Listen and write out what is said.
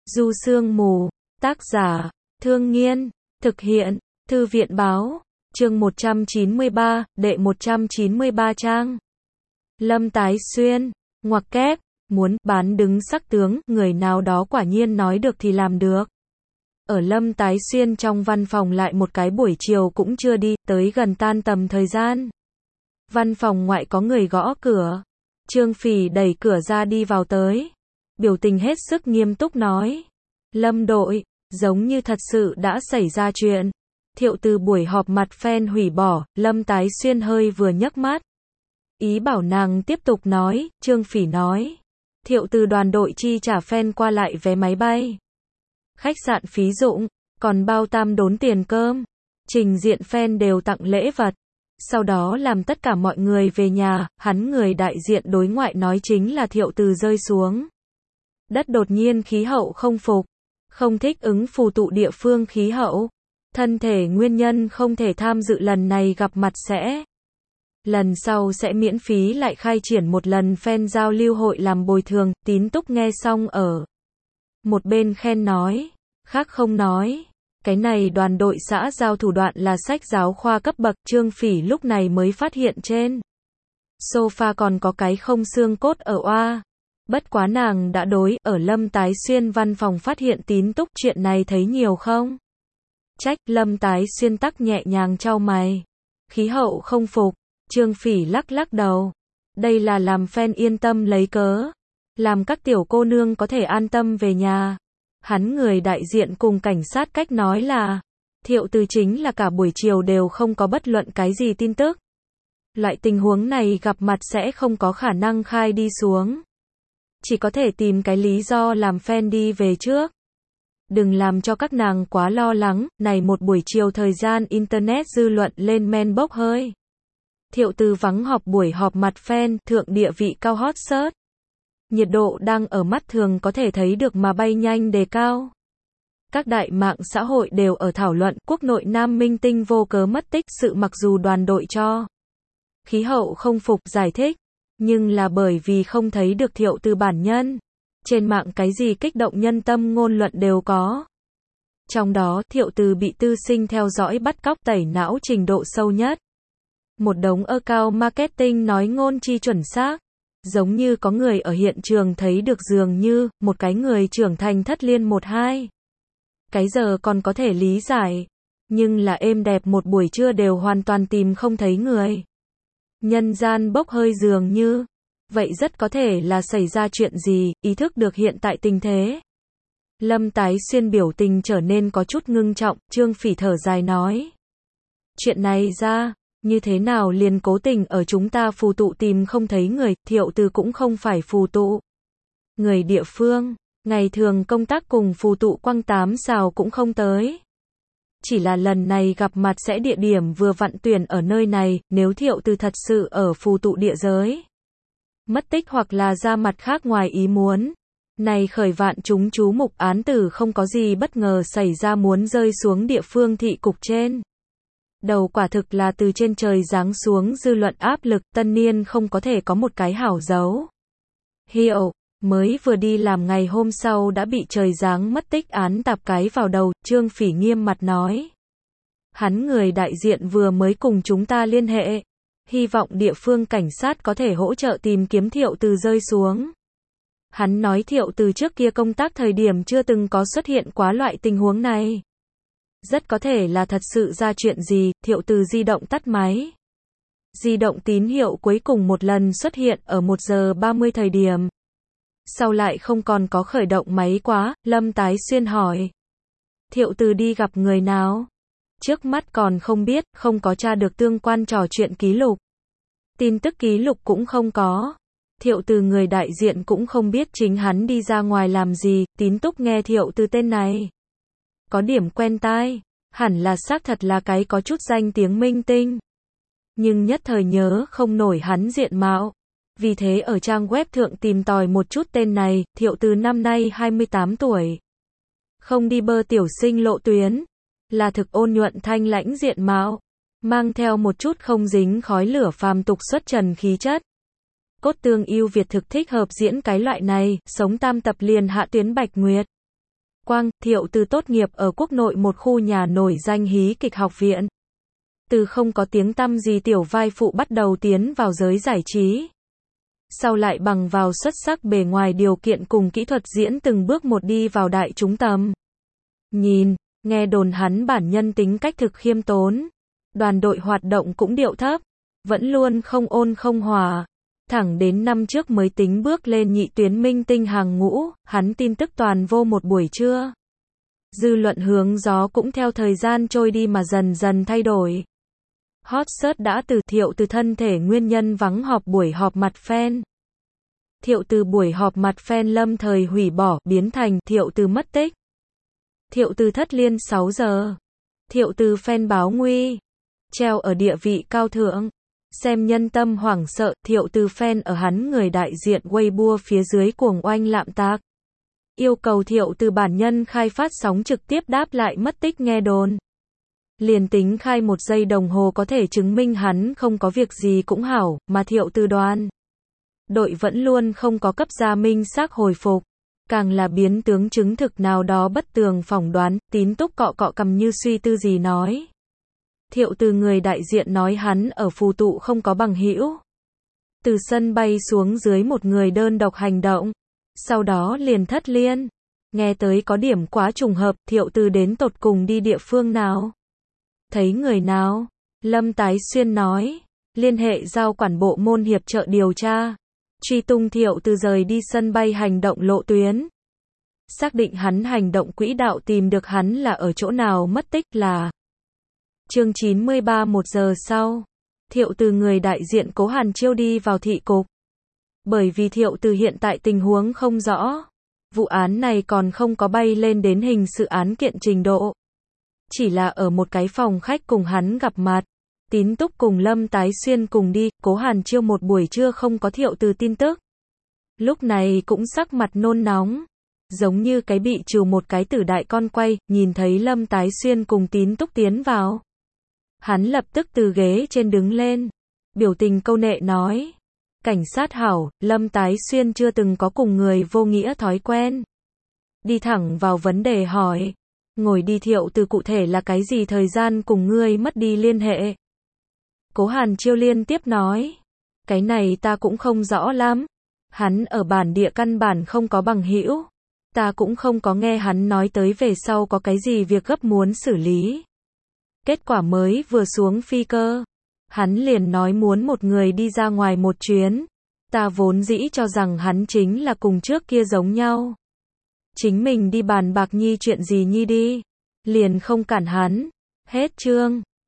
Du Sương Mù, tác giả, Thương Nghiên, thực hiện, Thư viện Báo, chương 193, đệ 193 trang. Lâm Tái Xuyên, ngoặc kép, muốn bán đứng sắc tướng, người nào đó quả nhiên nói được thì làm được. Ở Lâm Tái Xuyên trong văn phòng lại một cái buổi chiều cũng chưa đi, tới gần tan tầm thời gian. Văn phòng ngoại có người gõ cửa. Trương Phỉ đẩy cửa ra đi vào tới. Biểu tình hết sức nghiêm túc nói. Lâm đội, giống như thật sự đã xảy ra chuyện. Thiệu từ buổi họp mặt fan hủy bỏ, Lâm Tái Xuyên hơi vừa nhấc mắt. Ý bảo nàng tiếp tục nói, Trương Phỉ nói. Thiệu từ đoàn đội chi trả fan qua lại vé máy bay. Khách sạn phí dụng, còn bao tam đốn tiền cơm. Trình diện fan đều tặng lễ vật. Sau đó làm tất cả mọi người về nhà, hắn người đại diện đối ngoại nói chính là Thiệu từ rơi xuống đất đột nhiên khí hậu không phục, không thích ứng phù tụ địa phương khí hậu. Thân thể nguyên nhân không thể tham dự lần này gặp mặt sẽ. Lần sau sẽ miễn phí lại khai triển một lần fan giao lưu hội làm bồi thường, Tín Túc nghe xong ở một bên khen nói, khác không nói. Cái này đoàn đội xã giao thủ đoạn là sách giáo khoa cấp bậc, Trương Phỉ lúc này mới phát hiện trên sofa còn có cái không xương cốt ở oa. Bất quá nàng đã đối ở Lâm Tái Xuyên văn phòng phát hiện Tín Túc chuyện này thấy nhiều không? Trách, Lâm Tái Xuyên tắc nhẹ nhàng chau mày. Khí hậu không phục, Trương Phỉ lắc lắc đầu. Đây là làm fan yên tâm lấy cớ. Làm các tiểu cô nương có thể an tâm về nhà. Hắn người đại diện cùng cảnh sát cách nói là Thiệu từ chính là cả buổi chiều đều không có bất luận cái gì tin tức. Loại tình huống này gặp mặt sẽ không có khả năng khai đi xuống. Chỉ có thể tìm cái lý do làm fan đi về trước. Đừng làm cho các nàng quá lo lắng, này một buổi chiều thời gian internet dư luận lên men bốc hơi. Thiệu từ vắng họp buổi họp mặt fan, thượng địa vị cao hot search. Nhiệt độ đang ở mắt thường có thể thấy được mà bay nhanh đề cao. Các đại mạng xã hội đều ở thảo luận quốc nội nam minh tinh vô cớ mất tích sự mặc dù đoàn đội cho khí hậu không phục giải thích, nhưng là bởi vì không thấy được Thiệu từ bản nhân. Trên mạng cái gì kích động nhân tâm ngôn luận đều có. Trong đó Thiệu từ bị tư sinh theo dõi bắt cóc tẩy não trình độ sâu nhất. Một đống account marketing nói ngôn chi chuẩn xác. Giống như có người ở hiện trường thấy được dường như, một cái người trưởng thành thất liên 1-2. Cái giờ còn có thể lý giải. Nhưng là êm đẹp một buổi trưa đều hoàn toàn tìm không thấy người. Nhân gian bốc hơi dường như. Vậy rất có thể là xảy ra chuyện gì, ý thức được hiện tại tình thế. Lâm Tái Xuyên biểu tình trở nên có chút ngưng trọng, Trương Phỉ thở dài nói. Chuyện này ra. Như thế nào liền cố tình ở chúng ta phù tụ tìm không thấy người, Thiệu từ cũng không phải phù tụ. Người địa phương, ngày thường công tác cùng phù tụ quăng tám xào cũng không tới. Chỉ là lần này gặp mặt sẽ địa điểm vừa vặn tuyển ở nơi này, nếu Thiệu từ thật sự ở phù tụ địa giới. Mất tích hoặc là ra mặt khác ngoài ý muốn. Này khởi vạn chúng chú mục án tử không có gì bất ngờ xảy ra muốn rơi xuống địa phương thị cục trên. Đầu quả thực là từ trên trời giáng xuống dư luận áp lực, tân niên không có thể có một cái hảo dấu hiệu, mới vừa đi làm ngày hôm sau đã bị trời giáng mất tích án tạp cái vào đầu, Trương Phỉ nghiêm mặt nói. Hắn người đại diện vừa mới cùng chúng ta liên hệ, hy vọng địa phương cảnh sát có thể hỗ trợ tìm kiếm Thiệu từ rơi xuống. Hắn nói Thiệu từ trước kia công tác thời điểm chưa từng có xuất hiện quá loại tình huống này. Rất có thể là thật sự ra chuyện gì, Thiệu từ di động tắt máy. Di động tín hiệu cuối cùng một lần xuất hiện ở 1 giờ 30 thời điểm. Sau lại không còn có khởi động máy quá, Lâm Tái Xuyên hỏi. Thiệu từ đi gặp người nào? Trước mắt còn không biết, không có tra được tương quan trò chuyện ký lục. Tin tức ký lục cũng không có. Thiệu từ người đại diện cũng không biết chính hắn đi ra ngoài làm gì, Tín Túc nghe Thiệu từ tên này. Có điểm quen tai, hẳn là xác thật là cái có chút danh tiếng minh tinh. Nhưng nhất thời nhớ không nổi hắn diện mạo. Vì thế ở trang web thượng tìm tòi một chút tên này, Thiệu từ năm nay 28 tuổi. Không đi bơ tiểu sinh lộ tuyến. Là thực ôn nhuận thanh lãnh diện mạo. Mang theo một chút không dính khói lửa phàm tục xuất trần khí chất. Cốt tương yêu Việt thực thích hợp diễn cái loại này, sống tam tập liền hạ tuyến Bạch Nguyệt. quang, Thiệu Từ tốt nghiệp ở quốc nội một khu nhà nổi danh hí kịch học viện. Từ không có tiếng tăm gì tiểu vai phụ bắt đầu tiến vào giới giải trí. Sau lại bằng vào xuất sắc bề ngoài điều kiện cùng kỹ thuật diễn từng bước một đi vào đại chúng tầm nhìn. Nghe đồn hắn bản nhân tính cách thực khiêm tốn. Đoàn đội hoạt động cũng điệu thấp. Vẫn luôn không ôn không hòa. Thẳng đến năm trước mới tính bước lên nhị tuyến minh tinh hàng ngũ, hắn tin tức toàn vô một buổi trưa. Dư luận hướng gió cũng theo thời gian trôi đi mà dần dần thay đổi. Hot search đã từ Thiệu Từ thân thể nguyên nhân vắng họp buổi họp mặt fan. Thiệu Từ buổi họp mặt fan lâm thời hủy bỏ, biến thành Thiệu Từ mất tích. Thiệu Từ thất liên 6 giờ. Thiệu Từ fan báo nguy. Treo ở địa vị cao thượng. Xem nhân tâm hoảng sợ, Thiệu Từ fan ở hắn người đại diện Weibo phía dưới cuồng oanh lạm tạc. Yêu cầu Thiệu Từ bản nhân khai phát sóng trực tiếp đáp lại mất tích nghe đồn. Liền tính khai 1 giây đồng hồ có thể chứng minh hắn không có việc gì cũng hảo, mà Thiệu Từ đoàn đội vẫn luôn không có cấp ra minh xác hồi phục. Càng là biến tướng chứng thực nào đó bất tường phỏng đoán, Tín Túc cọ cọ cầm như suy tư gì nói. Thiệu Từ người đại diện nói hắn ở phù tụ không có bằng hữu. Từ sân bay xuống dưới một người đơn độc hành động. Sau đó liền thất liên. Nghe tới có điểm quá trùng hợp, Thiệu Từ đến tột cùng đi địa phương nào? Thấy người nào? Lâm Tái Xuyên nói. Liên hệ giao quản bộ môn hiệp trợ điều tra. Truy tung Thiệu Từ rời đi sân bay hành động lộ tuyến. Xác định hắn hành động quỹ đạo tìm được hắn là ở chỗ nào mất tích là. Chương 93 1 giờ sau. Thiệu Từ người đại diện Cố Hàn Chiêu đi vào thị cục. Bởi vì Thiệu Từ hiện tại tình huống không rõ. Vụ án này còn không có bay lên đến hình sự án kiện trình độ. Chỉ là ở một cái phòng khách cùng hắn gặp mặt. Tín Túc cùng Lâm Tái Xuyên cùng đi, Cố Hàn Chiêu một buổi trưa không có Thiệu Từ tin tức. Lúc này cũng sắc mặt nôn nóng. Giống như cái bị trừ một cái tử đại con quay, nhìn thấy Lâm Tái Xuyên cùng Tín Túc tiến vào. Hắn lập tức từ ghế trên đứng lên. Biểu tình câu nệ nói. Cảnh sát hảo, Lâm Tái Xuyên chưa từng có cùng người vô nghĩa thói quen. Đi thẳng vào vấn đề hỏi. Ngồi đi Thiệu Từ cụ thể là cái gì thời gian cùng ngươi mất đi liên hệ. Cố Hàn Chiêu liên tiếp nói. Cái này ta cũng không rõ lắm. Hắn ở bản địa căn bản không có bằng hữu. Ta cũng không có nghe hắn nói tới về sau có cái gì việc gấp muốn xử lý. Kết quả mới vừa xuống phi cơ. Hắn liền nói muốn một người đi ra ngoài một chuyến. Ta vốn dĩ cho rằng hắn chính là cùng trước kia giống nhau. Chính mình đi bàn bạc nhi chuyện gì nhi đi. Liền không cản hắn. Hết chương.